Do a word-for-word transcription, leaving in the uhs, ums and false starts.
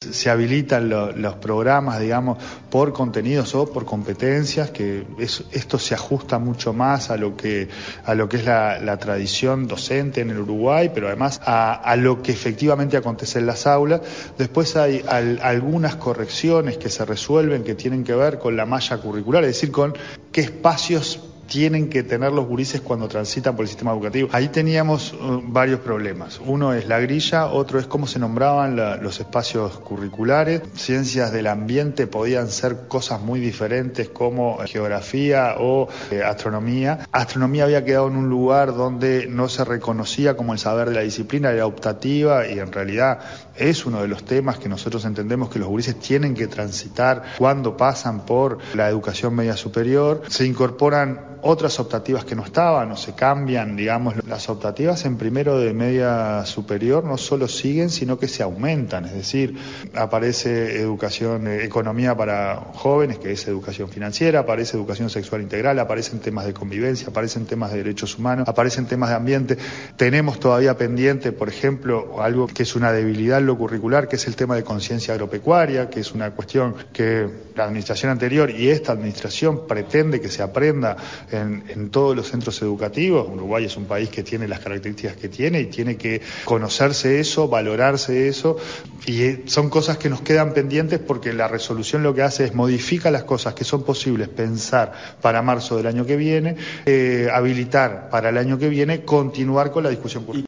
se habilitan lo, los programas, digamos, por contenidos o por competencias, que es, esto se ajusta mucho más a lo que, a lo que es la, la tradición docente en el Uruguay, pero además a, a lo que efectivamente acontece en las aulas. Después hay al, algunas correcciones que se resuelven que tienen que ver con la malla curricular, es decir, con qué espacios tienen que tener los gurises cuando transitan por el sistema educativo. Ahí teníamos uh, varios problemas. Uno es la grilla, otro es cómo se nombraban la, los espacios curriculares. Ciencias del ambiente podían ser cosas muy diferentes como geografía o eh, astronomía. Astronomía había quedado en un lugar donde no se reconocía como el saber de la disciplina, era optativa, y en realidad es uno de los temas que nosotros entendemos que los gurises tienen que transitar cuando pasan por la educación media superior. Se incorporan otras optativas que no estaban o se cambian, digamos, las optativas en primero de media superior no solo siguen, sino que se aumentan, es decir, aparece educación, eh, economía para jóvenes, que es educación financiera, aparece educación sexual integral, aparecen temas de convivencia, aparecen temas de derechos humanos, aparecen temas de ambiente. Tenemos todavía pendiente, por ejemplo, algo que es una debilidad en lo curricular, que es el tema de conciencia agropecuaria, que es una cuestión que la administración anterior y esta administración pretende que se aprenda En, en todos los centros educativos. Uruguay es un país que tiene las características que tiene y tiene que conocerse eso, valorarse eso, y son cosas que nos quedan pendientes porque la resolución lo que hace es modifica las cosas que son posibles pensar para marzo del año que viene, eh, habilitar para el año que viene continuar con la discusión curricular.